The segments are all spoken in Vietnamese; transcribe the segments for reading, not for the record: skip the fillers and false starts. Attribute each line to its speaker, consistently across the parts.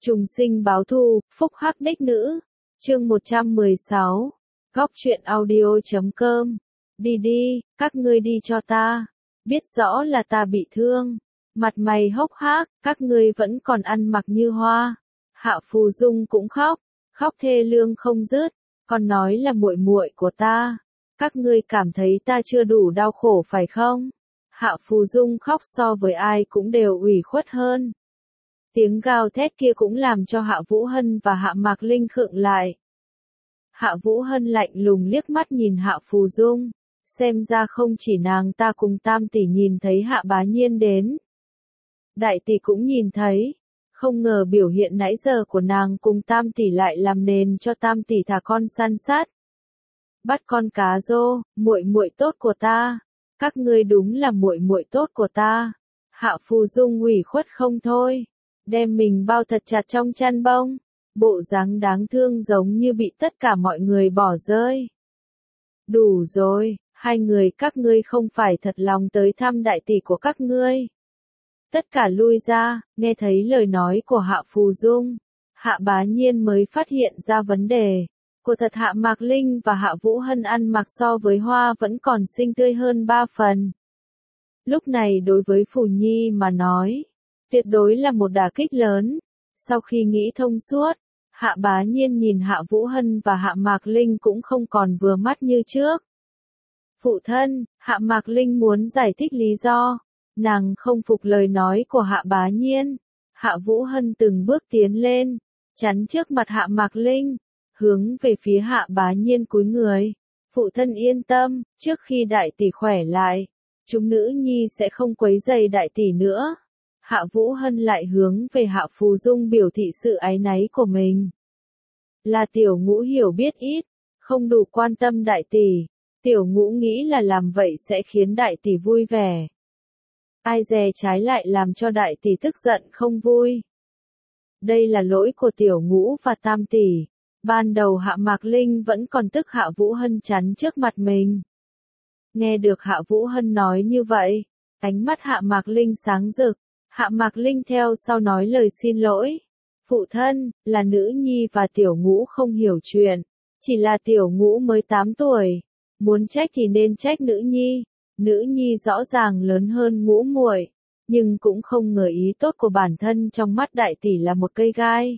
Speaker 1: Trùng sinh báo thù, phúc hắc đích nữ. Chương 116. Góc truyện audio.com. Đi đi, các ngươi đi cho ta. Biết rõ là ta bị thương. Mặt mày hốc hác, các ngươi vẫn còn ăn mặc như hoa. Hạ Phù Dung cũng khóc, khóc thê lương không dứt, còn nói là muội muội của ta. Các ngươi cảm thấy ta chưa đủ đau khổ phải không? Hạ Phù Dung khóc so với ai cũng đều ủy khuất hơn. Tiếng gào thét kia cũng làm cho Hạ Vũ Hân và Hạ Mạc Linh khựng lại. Hạ Vũ Hân lạnh lùng liếc mắt nhìn Hạ Phù Dung, xem ra không chỉ nàng ta cùng Tam tỷ nhìn thấy Hạ Bá Nhiên đến. Đại tỷ cũng nhìn thấy, không ngờ biểu hiện nãy giờ của nàng cùng Tam tỷ lại làm nền cho Tam tỷ thả con săn sát. Bắt con cá rô, muội muội tốt của ta, các ngươi đúng là muội muội tốt của ta. Hạ Phù Dung ủy khuất không thôi, đem mình bao thật chặt trong chăn bông, bộ dáng đáng thương giống như bị tất cả mọi người bỏ rơi. Đủ rồi, hai người các ngươi không phải thật lòng tới thăm đại tỷ của các ngươi. Tất cả lui ra, nghe thấy lời nói của Hạ Phù Dung, Hạ Bá Nhiên mới phát hiện ra vấn đề. Của thật Hạ Mạc Linh và Hạ Vũ Hân ăn mặc so với hoa vẫn còn xinh tươi hơn 3 phần. Lúc này đối với Phù Nhi mà nói, tuyệt đối là một đả kích lớn. Sau khi nghĩ thông suốt, Hạ Bá Nhiên nhìn Hạ Vũ Hân và Hạ Mạc Linh cũng không còn vừa mắt như trước. Phụ thân, Hạ Mạc Linh muốn giải thích lý do. Nàng không phục lời nói của Hạ Bá Nhiên. Hạ Vũ Hân từng bước tiến lên, chắn trước mặt Hạ Mạc Linh, hướng về phía Hạ Bá Nhiên cúi người. Phụ thân yên tâm, trước khi đại tỷ khỏe lại, chúng nữ nhi sẽ không quấy rầy đại tỷ nữa. Hạ Vũ Hân lại hướng về Hạ Phù Dung biểu thị sự áy náy của mình. Là tiểu ngũ hiểu biết ít, không đủ quan tâm đại tỷ. Tiểu ngũ nghĩ là làm vậy sẽ khiến đại tỷ vui vẻ. Ai dè trái lại làm cho đại tỷ tức giận không vui. Đây là lỗi của tiểu ngũ và Tam tỷ. Ban đầu Hạ Mạc Linh vẫn còn tức Hạ Vũ Hân chắn trước mặt mình. Nghe được Hạ Vũ Hân nói như vậy, ánh mắt Hạ Mạc Linh sáng rực. Hạ Mạc Linh theo sau nói lời xin lỗi. Phụ thân, là nữ nhi và tiểu ngũ không hiểu chuyện. Chỉ là tiểu ngũ mới 8 tuổi. Muốn trách thì nên trách nữ nhi. Nữ nhi rõ ràng lớn hơn ngũ muội, nhưng cũng không ngờ ý tốt của bản thân trong mắt đại tỷ là một cây gai.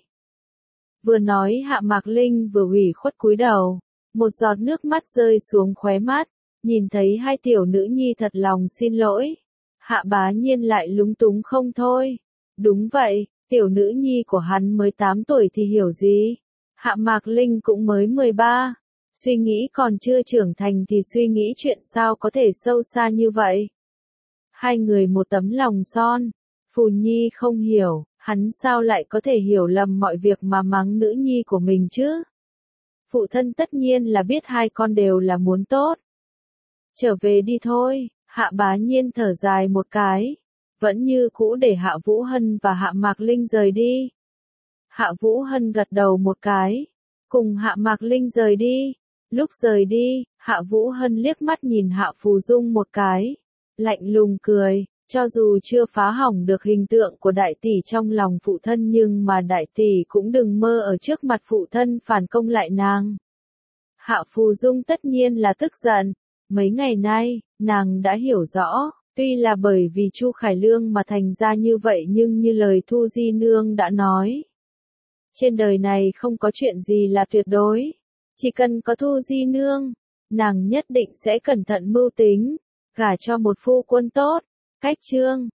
Speaker 1: Vừa nói Hạ Mạc Linh vừa ủy khuất cúi đầu, một giọt nước mắt rơi xuống khóe mắt, nhìn thấy hai tiểu nữ nhi thật lòng xin lỗi. Hạ Bá Nhiên lại lúng túng không thôi. Đúng vậy, tiểu nữ nhi của hắn mới 8 tuổi thì hiểu gì. Hạ Mạc Linh cũng mới 13. Suy nghĩ còn chưa trưởng thành thì suy nghĩ chuyện sao có thể sâu xa như vậy. Hai người một tấm lòng son. Phù Nhi không hiểu, hắn sao lại có thể hiểu lầm mọi việc mà mắng nữ nhi của mình chứ. Phụ thân tất nhiên là biết hai con đều là muốn tốt. Trở về đi thôi. Hạ Bá Nhiên thở dài một cái, vẫn như cũ để Hạ Vũ Hân và Hạ Mạc Linh rời đi. Hạ Vũ Hân gật đầu một cái, cùng Hạ Mạc Linh rời đi. Lúc rời đi, Hạ Vũ Hân liếc mắt nhìn Hạ Phù Dung một cái, lạnh lùng cười, cho dù chưa phá hỏng được hình tượng của đại tỷ trong lòng phụ thân nhưng mà đại tỷ cũng đừng mơ ở trước mặt phụ thân phản công lại nàng. Hạ Phù Dung tất nhiên là tức giận. Mấy ngày nay, nàng đã hiểu rõ, tuy là bởi vì Chu Khải Lương mà thành ra như vậy nhưng như lời Thu Di Nương đã nói. Trên đời này không có chuyện gì là tuyệt đối. Chỉ cần có Thu Di Nương, nàng nhất định sẽ cẩn thận mưu tính, gả cho một phu quân tốt. Cách chương